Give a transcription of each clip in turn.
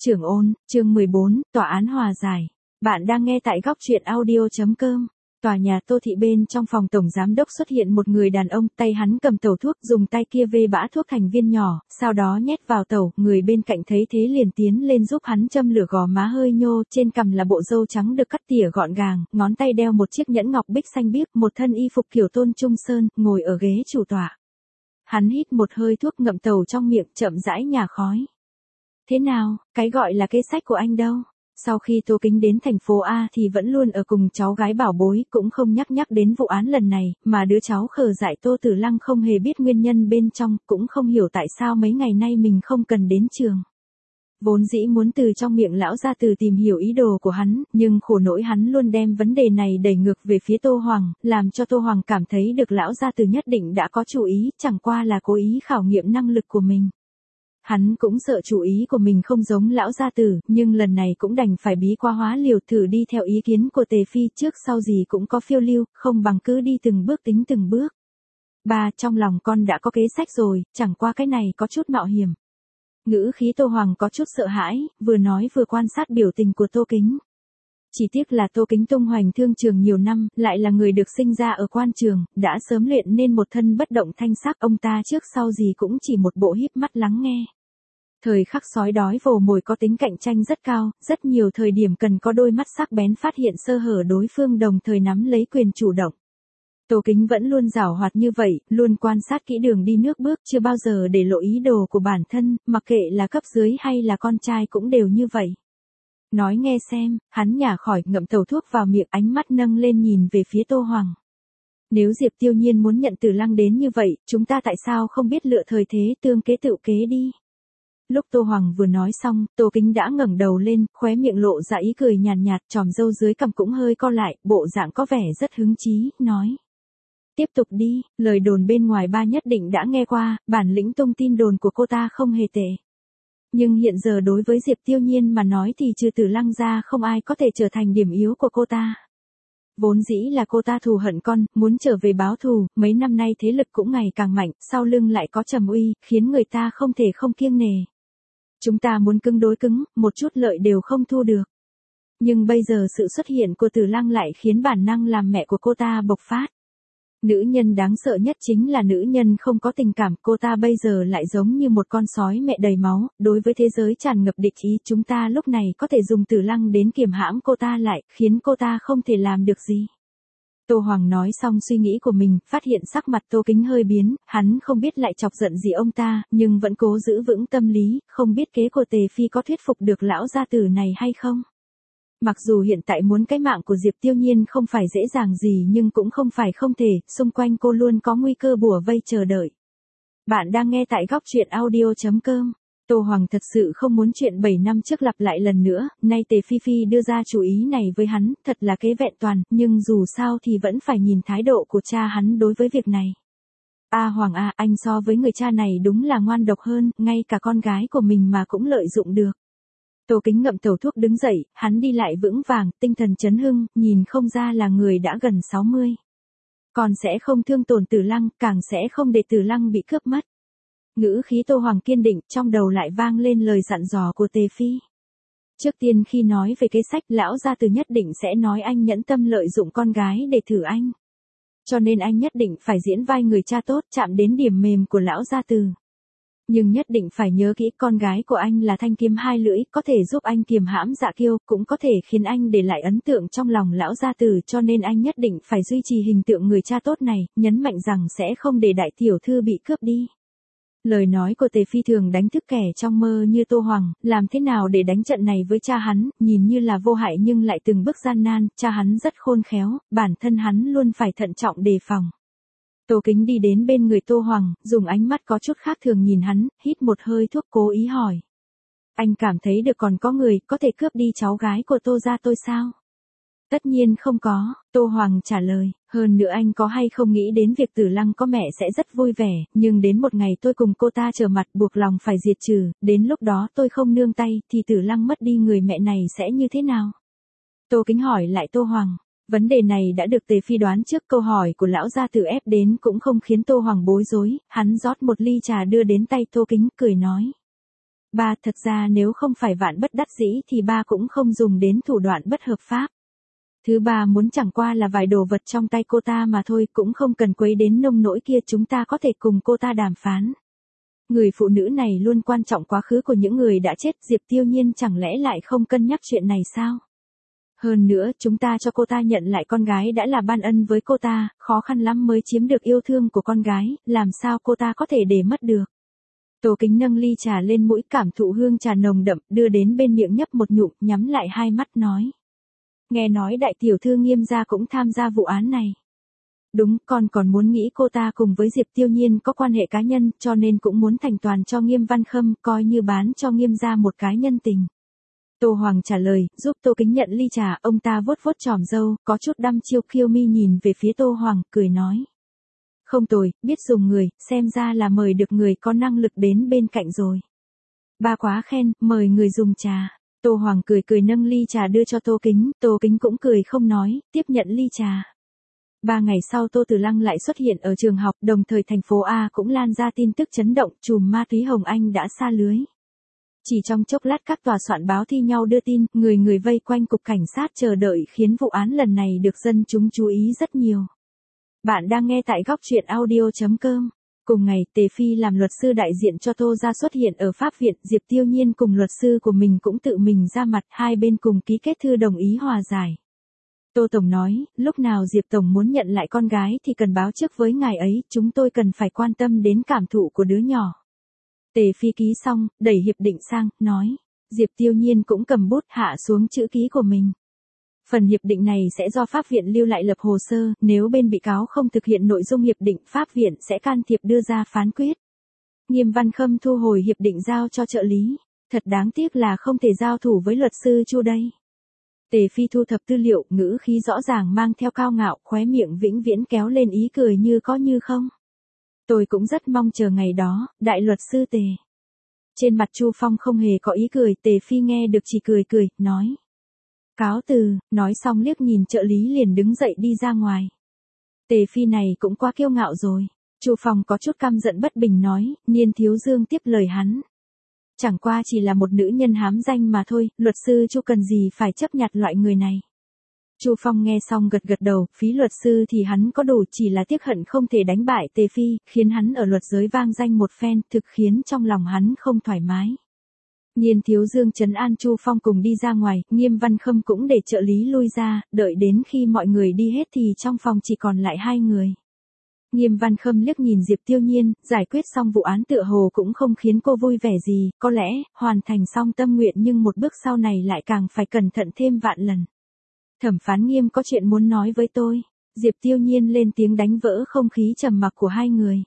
Trưởng ôn, chương 14, tòa án hòa giải. Bạn đang nghe tại góc truyện audio.com. Tòa nhà Tô Thị bên trong phòng tổng giám đốc xuất hiện một người đàn ông, tay hắn cầm tẩu thuốc, dùng tay kia vê bã thuốc thành viên nhỏ, sau đó nhét vào tẩu, người bên cạnh thấy thế liền tiến lên giúp hắn châm lửa, gò má hơi nhô, trên cằm là bộ râu trắng được cắt tỉa gọn gàng, ngón tay đeo một chiếc nhẫn ngọc bích xanh biếc, một thân y phục kiểu Tôn Trung Sơn, ngồi ở ghế chủ tọa. Hắn hít một hơi thuốc ngậm tẩu trong miệng, chậm rãi nhả khói. Thế nào, cái gọi là kế sách của anh đâu? Sau khi Tô Kính đến thành phố A thì vẫn luôn ở cùng cháu gái bảo bối, cũng không nhắc đến vụ án lần này, mà đứa cháu khờ dại Tô Tử Lăng không hề biết nguyên nhân bên trong, cũng không hiểu tại sao mấy ngày nay mình không cần đến trường. Vốn dĩ muốn từ trong miệng lão gia tử tìm hiểu ý đồ của hắn, nhưng khổ nỗi hắn luôn đem vấn đề này đẩy ngược về phía Tô Hoàng, làm cho Tô Hoàng cảm thấy được lão gia tử nhất định đã có chủ ý, chẳng qua là cố ý khảo nghiệm năng lực của mình. Hắn cũng sợ chủ ý của mình không giống lão gia tử, nhưng lần này cũng đành phải bí quá hóa liều, thử đi theo ý kiến của Tề Phi, trước sau gì cũng có phiêu lưu, không bằng cứ đi từng bước tính từng bước. Ba, trong lòng con đã có kế sách rồi, chẳng qua cái này có chút mạo hiểm. Ngữ khí Tô Hoàng có chút sợ hãi, vừa nói vừa quan sát biểu tình của Tô Kính. Chỉ tiếc là Tô Kính tung hoành thương trường nhiều năm, lại là người được sinh ra ở quan trường, đã sớm luyện nên một thân bất động thanh sắc, ông ta trước sau gì cũng chỉ một bộ híp mắt lắng nghe. Thời khắc sói đói vồ mồi có tính cạnh tranh rất cao, rất nhiều thời điểm cần có đôi mắt sắc bén phát hiện sơ hở đối phương, đồng thời nắm lấy quyền chủ động. Tô Kính vẫn luôn giảo hoạt như vậy, luôn quan sát kỹ đường đi nước bước, chưa bao giờ để lộ ý đồ của bản thân, mặc kệ là cấp dưới hay là con trai cũng đều như vậy. Nói nghe xem, hắn nhả khỏi, ngậm tẩu thuốc vào miệng, ánh mắt nâng lên nhìn về phía Tô Hoàng. Nếu Diệp Tiêu Nhiên muốn nhận Tử Lăng đến như vậy, chúng ta tại sao không biết lựa thời thế tương kế tự kế đi? Lúc Tô Hoàng vừa nói xong, Tô Kính đã ngẩng đầu lên, khóe miệng lộ ra ý cười nhàn nhạt, chòm râu dưới cằm cũng hơi co lại, bộ dạng có vẻ rất hứng chí, nói. Tiếp tục đi, lời đồn bên ngoài ba nhất định đã nghe qua, bản lĩnh tung tin đồn của cô ta không hề tệ. Nhưng hiện giờ đối với Diệp Tiêu Nhiên mà nói thì trừ Tử Lăng ra không ai có thể trở thành điểm yếu của cô ta. Vốn dĩ là cô ta thù hận con, muốn trở về báo thù, mấy năm nay thế lực cũng ngày càng mạnh, sau lưng lại có Trầm Uy, khiến người ta không thể không kiêng nề. Chúng ta muốn cứng đối cứng, một chút lợi đều không thu được. Nhưng bây giờ sự xuất hiện của Tử Lăng lại khiến bản năng làm mẹ của cô ta bộc phát. Nữ nhân đáng sợ nhất chính là nữ nhân không có tình cảm, cô ta bây giờ lại giống như một con sói mẹ đầy máu, đối với thế giới tràn ngập địch ý, chúng ta lúc này có thể dùng Tử Lăng đến kiềm hãm cô ta lại, khiến cô ta không thể làm được gì. Tô Hoàng nói xong suy nghĩ của mình, phát hiện sắc mặt Tô Kính hơi biến, hắn không biết lại chọc giận gì ông ta, nhưng vẫn cố giữ vững tâm lý, không biết kế của Tề Phi có thuyết phục được lão gia tử này hay không. Mặc dù hiện tại muốn cái mạng của Diệp Tiêu Nhiên không phải dễ dàng gì nhưng cũng không phải không thể, xung quanh cô luôn có nguy cơ bủa vây chờ đợi. Bạn đang nghe tại góc truyện audio.com. Tô Hoàng thật sự không muốn chuyện 7 năm trước lặp lại lần nữa, nay Tề Phi đưa ra chủ ý này với hắn, thật là kế vẹn toàn, nhưng dù sao thì vẫn phải nhìn thái độ của cha hắn đối với việc này. Hoàng à, anh so với người cha này đúng là ngoan độc hơn, ngay cả con gái của mình mà cũng lợi dụng được. Tô Kính ngậm tẩu thuốc đứng dậy, hắn đi lại vững vàng, tinh thần chấn hưng, nhìn không ra là người đã gần 60. Còn sẽ không thương tổn Tử Lăng, càng sẽ không để Tử Lăng bị cướp mất. Ngữ khí Tô Hoàng kiên định, trong đầu lại vang lên lời dặn dò của Tề Phi. Trước tiên khi nói về kế sách, lão gia tử nhất định sẽ nói anh nhẫn tâm lợi dụng con gái để thử anh. Cho nên anh nhất định phải diễn vai người cha tốt, chạm đến điểm mềm của lão gia tử. Nhưng nhất định phải nhớ kỹ, con gái của anh là thanh kiếm hai lưỡi, có thể giúp anh kiềm hãm dạ kiêu, cũng có thể khiến anh để lại ấn tượng trong lòng lão gia tử, cho nên anh nhất định phải duy trì hình tượng người cha tốt này, nhấn mạnh rằng sẽ không để đại tiểu thư bị cướp đi. Lời nói của Tề Phi thường đánh thức kẻ trong mơ như Tô Hoàng, làm thế nào để đánh trận này với cha hắn, nhìn như là vô hại nhưng lại từng bước gian nan, cha hắn rất khôn khéo, bản thân hắn luôn phải thận trọng đề phòng. Tô Kính đi đến bên người Tô Hoàng, dùng ánh mắt có chút khác thường nhìn hắn, hít một hơi thuốc cố ý hỏi. Anh cảm thấy được còn có người có thể cướp đi cháu gái của Tô gia tôi sao? Tất nhiên không có, Tô Hoàng trả lời, hơn nữa anh có hay không nghĩ đến việc Tử Lăng có mẹ sẽ rất vui vẻ, nhưng đến một ngày tôi cùng cô ta trở mặt buộc lòng phải diệt trừ, đến lúc đó tôi không nương tay thì Tử Lăng mất đi người mẹ này sẽ như thế nào? Tô Kính hỏi lại Tô Hoàng. Vấn đề này đã được Tề Phi đoán trước, câu hỏi của lão gia tử ép đến cũng không khiến Tô Hoàng bối rối, hắn rót một ly trà đưa đến tay Tô Kính, cười nói. Ba, thật ra nếu không phải vạn bất đắc dĩ thì ba cũng không dùng đến thủ đoạn bất hợp pháp. Thứ ba muốn chẳng qua là vài đồ vật trong tay cô ta mà thôi, cũng không cần quấy đến nông nỗi kia, chúng ta có thể cùng cô ta đàm phán. Người phụ nữ này luôn quan trọng quá khứ của những người đã chết, Diệp Tiêu Nhiên chẳng lẽ lại không cân nhắc chuyện này sao? Hơn nữa, chúng ta cho cô ta nhận lại con gái đã là ban ân với cô ta, khó khăn lắm mới chiếm được yêu thương của con gái, làm sao cô ta có thể để mất được. Tô Kính nâng ly trà lên mũi, cảm thụ hương trà nồng đậm, đưa đến bên miệng nhấp một ngụm, nhắm lại hai mắt nói. Nghe nói đại tiểu thư Nghiêm gia cũng tham gia vụ án này. Đúng, con còn muốn nghĩ cô ta cùng với Diệp Tiêu Nhiên có quan hệ cá nhân, cho nên cũng muốn thành toàn cho Nghiêm Văn Khâm, coi như bán cho Nghiêm gia một cái nhân tình. Tô Hoàng trả lời, giúp Tô Kính nhận ly trà, ông ta vuốt vuốt chòm râu, có chút đăm chiêu khiêu mi nhìn về phía Tô Hoàng, cười nói. Không tồi, biết dùng người, xem ra là mời được người có năng lực đến bên cạnh rồi. Ba quá khen, mời người dùng trà. Tô Hoàng cười cười nâng ly trà đưa cho Tô Kính cũng cười không nói, tiếp nhận ly trà. 3 ngày sau Tô Tử Lăng lại xuất hiện ở trường học, đồng thời thành phố A cũng lan ra tin tức chấn động, trùm ma túy Hồng Anh đã sa lưới. Chỉ trong chốc lát các tòa soạn báo thi nhau đưa tin, người vây quanh cục cảnh sát chờ đợi, khiến vụ án lần này được dân chúng chú ý rất nhiều. Bạn đang nghe tại góc truyện audio.com. Cùng ngày, Tề Phi làm luật sư đại diện cho Tô gia xuất hiện ở pháp viện, Diệp Tiêu Nhiên cùng luật sư của mình cũng tự mình ra mặt, hai bên cùng ký kết thư đồng ý hòa giải. Tô Tổng nói, lúc nào Diệp Tổng muốn nhận lại con gái thì cần báo trước với ngài ấy, chúng tôi cần phải quan tâm đến cảm thụ của đứa nhỏ. Tề Phi ký xong, đẩy hiệp định sang, nói. Diệp Tiêu Nhiên cũng cầm bút hạ xuống chữ ký của mình. Phần hiệp định này sẽ do pháp viện lưu lại lập hồ sơ, nếu bên bị cáo không thực hiện nội dung hiệp định, pháp viện sẽ can thiệp đưa ra phán quyết. Nghiêm Văn Khâm thu hồi hiệp định giao cho trợ lý. Thật đáng tiếc là không thể giao thủ với luật sư Chu đây. Tề Phi thu thập tư liệu, ngữ khí rõ ràng mang theo cao ngạo, khóe miệng vĩnh viễn kéo lên ý cười như có như không. Tôi cũng rất mong chờ ngày đó, đại luật sư Tề. Trên mặt Chu Phong không hề có ý cười, Tề Phi nghe được chỉ cười, nói. Cáo từ, nói xong liếc nhìn trợ lý liền đứng dậy đi ra ngoài. Tề Phi này cũng quá kiêu ngạo rồi. Chu Phong có chút căm giận bất bình nói, Niên Thiếu Dương tiếp lời hắn. Chẳng qua chỉ là một nữ nhân hám danh mà thôi, luật sư Chu cần gì phải chấp nhặt loại người này. Chu Phong nghe xong gật đầu, phí luật sư thì hắn có đủ, chỉ là tiếc hận không thể đánh bại Tề Phi, khiến hắn ở luật giới vang danh một phen, thực khiến trong lòng hắn không thoải mái. Niên Thiếu Dương trấn an Chu Phong cùng đi ra ngoài, Nghiêm Văn Khâm cũng để trợ lý lui ra, đợi đến khi mọi người đi hết thì trong phòng chỉ còn lại hai người. Nghiêm Văn Khâm liếc nhìn Diệp Tiêu Nhiên, giải quyết xong vụ án tựa hồ cũng không khiến cô vui vẻ gì, có lẽ, hoàn thành xong tâm nguyện nhưng một bước sau này lại càng phải cẩn thận thêm vạn lần. Thẩm phán Nghiêm có chuyện muốn nói với tôi. Diệp Tiêu Nhiên lên tiếng đánh vỡ không khí trầm mặc của hai người.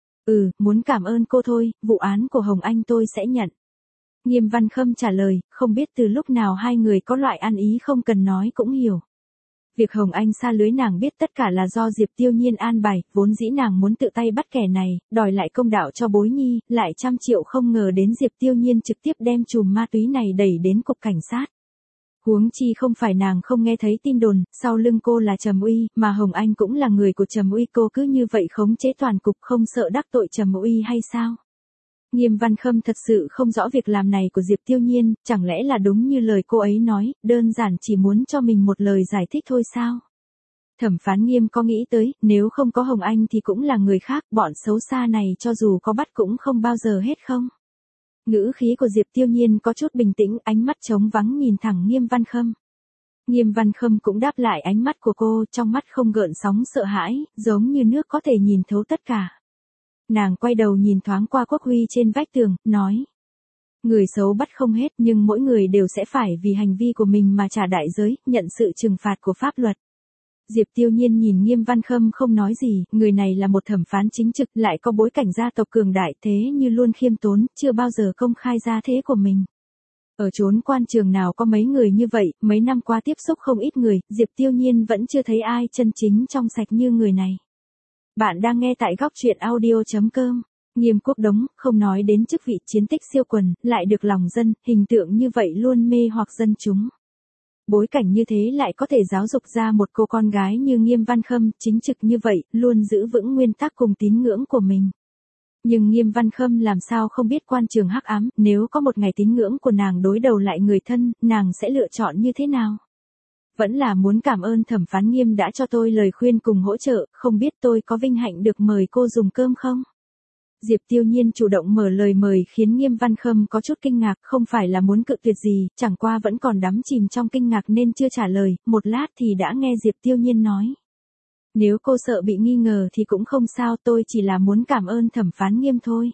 Muốn cảm ơn cô thôi, vụ án của Hồng Anh tôi sẽ nhận. Nghiêm Văn Khâm trả lời, không biết từ lúc nào hai người có loại ăn ý không cần nói cũng hiểu. Việc Hồng Anh sa lưới nàng biết tất cả là do Diệp Tiêu Nhiên an bài, vốn dĩ nàng muốn tự tay bắt kẻ này, đòi lại công đạo cho Bối Nhi, lại 100 triệu không ngờ đến Diệp Tiêu Nhiên trực tiếp đem chùm ma túy này đẩy đến cục cảnh sát. Huống chi không phải nàng không nghe thấy tin đồn, sau lưng cô là Trầm Uy, mà Hồng Anh cũng là người của Trầm Uy, cô cứ như vậy khống chế toàn cục không sợ đắc tội Trầm Uy hay sao? Nghiêm Văn Khâm thật sự không rõ việc làm này của Diệp Tiêu Nhiên, chẳng lẽ là đúng như lời cô ấy nói, đơn giản chỉ muốn cho mình một lời giải thích thôi sao? Thẩm phán Nghiêm có nghĩ tới, nếu không có Hồng Anh thì cũng là người khác, bọn xấu xa này cho dù có bắt cũng không bao giờ hết không? Ngữ khí của Diệp Tiêu Nhiên có chút bình tĩnh, ánh mắt trống vắng nhìn thẳng Nghiêm Văn Khâm. Nghiêm Văn Khâm cũng đáp lại ánh mắt của cô, trong mắt không gợn sóng sợ hãi, giống như nước có thể nhìn thấu tất cả. Nàng quay đầu nhìn thoáng qua quốc huy trên vách tường, nói. Người xấu bắt không hết nhưng mỗi người đều sẽ phải vì hành vi của mình mà trả đại giới, nhận sự trừng phạt của pháp luật. Diệp Tiêu Nhiên nhìn Nghiêm Văn Khâm không nói gì, người này là một thẩm phán chính trực, lại có bối cảnh gia tộc cường đại, thế như luôn khiêm tốn, chưa bao giờ công khai ra thế của mình. Ở chốn quan trường nào có mấy người như vậy, mấy năm qua tiếp xúc không ít người, Diệp Tiêu Nhiên vẫn chưa thấy ai chân chính trong sạch như người này. Bạn đang nghe tại góc truyện audio.com. Nghiêm Quốc Đống, không nói đến chức vị chiến tích siêu quần, lại được lòng dân, hình tượng như vậy luôn mê hoặc dân chúng. Bối cảnh như thế lại có thể giáo dục ra một cô con gái như Nghiêm Văn Khâm, chính trực như vậy, luôn giữ vững nguyên tắc cùng tín ngưỡng của mình. Nhưng Nghiêm Văn Khâm làm sao không biết quan trường hắc ám, nếu có một ngày tín ngưỡng của nàng đối đầu lại người thân, nàng sẽ lựa chọn như thế nào? Vẫn là muốn cảm ơn thẩm phán Nghiêm đã cho tôi lời khuyên cùng hỗ trợ, không biết tôi có vinh hạnh được mời cô dùng cơm không? Diệp Tiêu Nhiên chủ động mở lời mời khiến Nghiêm Văn Khâm có chút kinh ngạc, không phải là muốn cự tuyệt gì, chẳng qua vẫn còn đắm chìm trong kinh ngạc nên chưa trả lời, một lát thì đã nghe Diệp Tiêu Nhiên nói. Nếu cô sợ bị nghi ngờ thì cũng không sao, tôi chỉ là muốn cảm ơn thẩm phán Nghiêm thôi.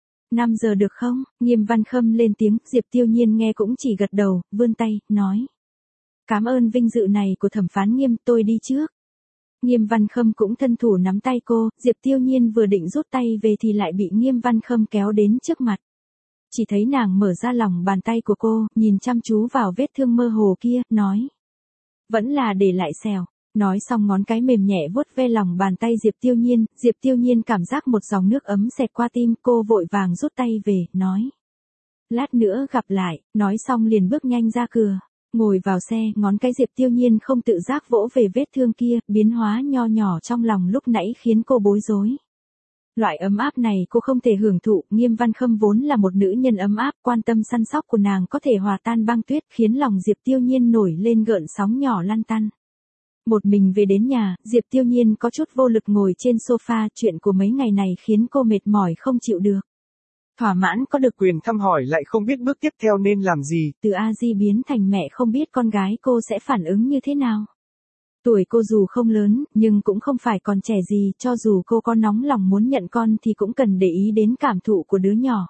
5 giờ được không? Nghiêm Văn Khâm lên tiếng, Diệp Tiêu Nhiên nghe cũng chỉ gật đầu, vươn tay, nói. Cảm ơn vinh dự này của thẩm phán Nghiêm, tôi đi trước. Nghiêm Văn Khâm cũng thân thủ nắm tay cô, Diệp Tiêu Nhiên vừa định rút tay về thì lại bị Nghiêm Văn Khâm kéo đến trước mặt. Chỉ thấy nàng mở ra lòng bàn tay của cô, nhìn chăm chú vào vết thương mơ hồ kia, nói. Vẫn là để lại sẹo. Nói xong ngón cái mềm nhẹ vuốt ve lòng bàn tay Diệp Tiêu Nhiên cảm giác một dòng nước ấm xẹt qua tim, cô vội vàng rút tay về, nói. Lát nữa gặp lại, nói xong liền bước nhanh ra cửa. Ngồi vào xe, ngón cái Diệp Tiêu Nhiên không tự giác vỗ về vết thương kia, biến hóa nho nhỏ trong lòng lúc nãy khiến cô bối rối. Loại ấm áp này cô không thể hưởng thụ, Nghiêm Văn Khâm vốn là một nữ nhân ấm áp, quan tâm săn sóc của nàng có thể hòa tan băng tuyết, khiến lòng Diệp Tiêu Nhiên nổi lên gợn sóng nhỏ lăn tăn. Một mình về đến nhà, Diệp Tiêu Nhiên có chút vô lực ngồi trên sofa, chuyện của mấy ngày này khiến cô mệt mỏi không chịu được. Thỏa mãn có được quyền thăm hỏi lại không biết bước tiếp theo nên làm gì. Từ A Di biến thành mẹ không biết con gái cô sẽ phản ứng như thế nào. Tuổi cô dù không lớn, nhưng cũng không phải còn trẻ gì, cho dù cô có nóng lòng muốn nhận con thì cũng cần để ý đến cảm thụ của đứa nhỏ.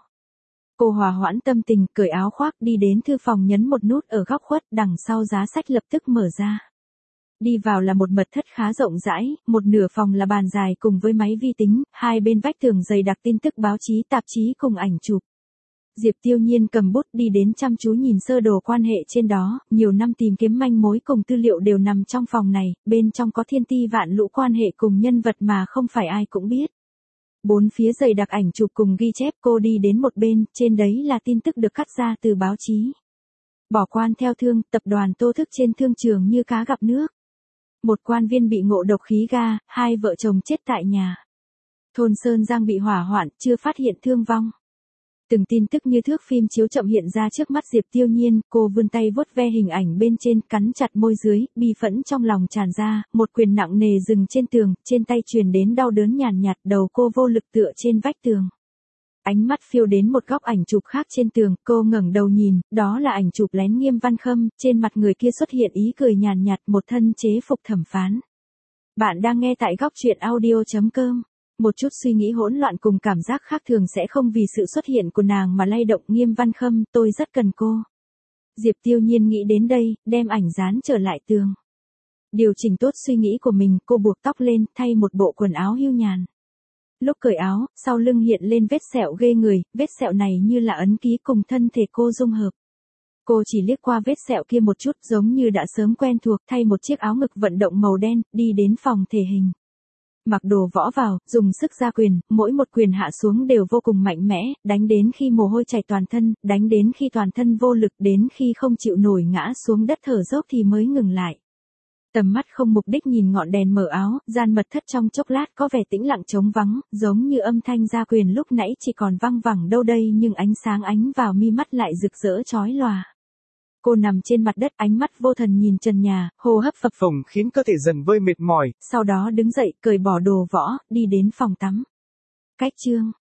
Cô hòa hoãn tâm tình, cởi áo khoác đi đến thư phòng nhấn một nút ở góc khuất, đằng sau giá sách lập tức mở ra. Đi vào là một mật thất khá rộng rãi, một nửa phòng là bàn dài cùng với máy vi tính, hai bên vách tường dày đặc tin tức báo chí tạp chí cùng ảnh chụp. Diệp Tiêu Nhiên cầm bút đi đến chăm chú nhìn sơ đồ quan hệ trên đó, nhiều năm tìm kiếm manh mối cùng tư liệu đều nằm trong phòng này, bên trong có thiên ti vạn lũ quan hệ cùng nhân vật mà không phải ai cũng biết. Bốn phía dày đặc ảnh chụp cùng ghi chép, cô đi đến một bên, trên đấy là tin tức được cắt ra từ báo chí. Bỏ quan theo thương, tập đoàn Tô Thức trên thương trường như cá gặp nước. Một quan viên bị ngộ độc khí ga, hai vợ chồng chết tại nhà. Thôn Sơn Giang bị hỏa hoạn, chưa phát hiện thương vong. Từng tin tức như thước phim chiếu chậm hiện ra trước mắt Diệp Tiêu Nhiên, cô vươn tay vuốt ve hình ảnh bên trên, cắn chặt môi dưới, bi phẫn trong lòng tràn ra, một quyền nặng nề dừng trên tường, trên tay truyền đến đau đớn nhàn nhạt, đầu cô vô lực tựa trên vách tường. Ánh mắt phiêu đến một góc ảnh chụp khác trên tường, cô ngẩng đầu nhìn, đó là ảnh chụp lén Nghiêm Văn Khâm, trên mặt người kia xuất hiện ý cười nhàn nhạt, một thân chế phục thẩm phán. Bạn đang nghe tại góc truyện audio.com. Một chút suy nghĩ hỗn loạn cùng cảm giác khác thường sẽ không vì sự xuất hiện của nàng mà lay động. Nghiêm Văn Khâm, tôi rất cần cô. Diệp Tiêu Nhiên nghĩ đến đây, đem ảnh dán trở lại tường. Điều chỉnh tốt suy nghĩ của mình, cô buộc tóc lên, thay một bộ quần áo hưu nhàn. Lúc cởi áo, sau lưng hiện lên vết sẹo ghê người, vết sẹo này như là ấn ký cùng thân thể cô dung hợp. Cô chỉ liếc qua vết sẹo kia một chút, giống như đã sớm quen thuộc, thay một chiếc áo ngực vận động màu đen, đi đến phòng thể hình. Mặc đồ võ vào, dùng sức ra quyền, mỗi một quyền hạ xuống đều vô cùng mạnh mẽ, đánh đến khi mồ hôi chảy toàn thân, đánh đến khi toàn thân vô lực, đến khi không chịu nổi ngã xuống đất thở dốc thì mới ngừng lại. Tầm mắt không mục đích nhìn ngọn đèn mở áo, gian mật thất trong chốc lát có vẻ tĩnh lặng trống vắng, giống như âm thanh ra quyền lúc nãy chỉ còn văng vẳng đâu đây nhưng ánh sáng ánh vào mi mắt lại rực rỡ chói lòa. Cô nằm trên mặt đất, ánh mắt vô thần nhìn trần nhà, hô hấp phập phồng khiến cơ thể dần vơi mệt mỏi. Sau đó đứng dậy, cởi bỏ đồ võ, đi đến phòng tắm. Cách chương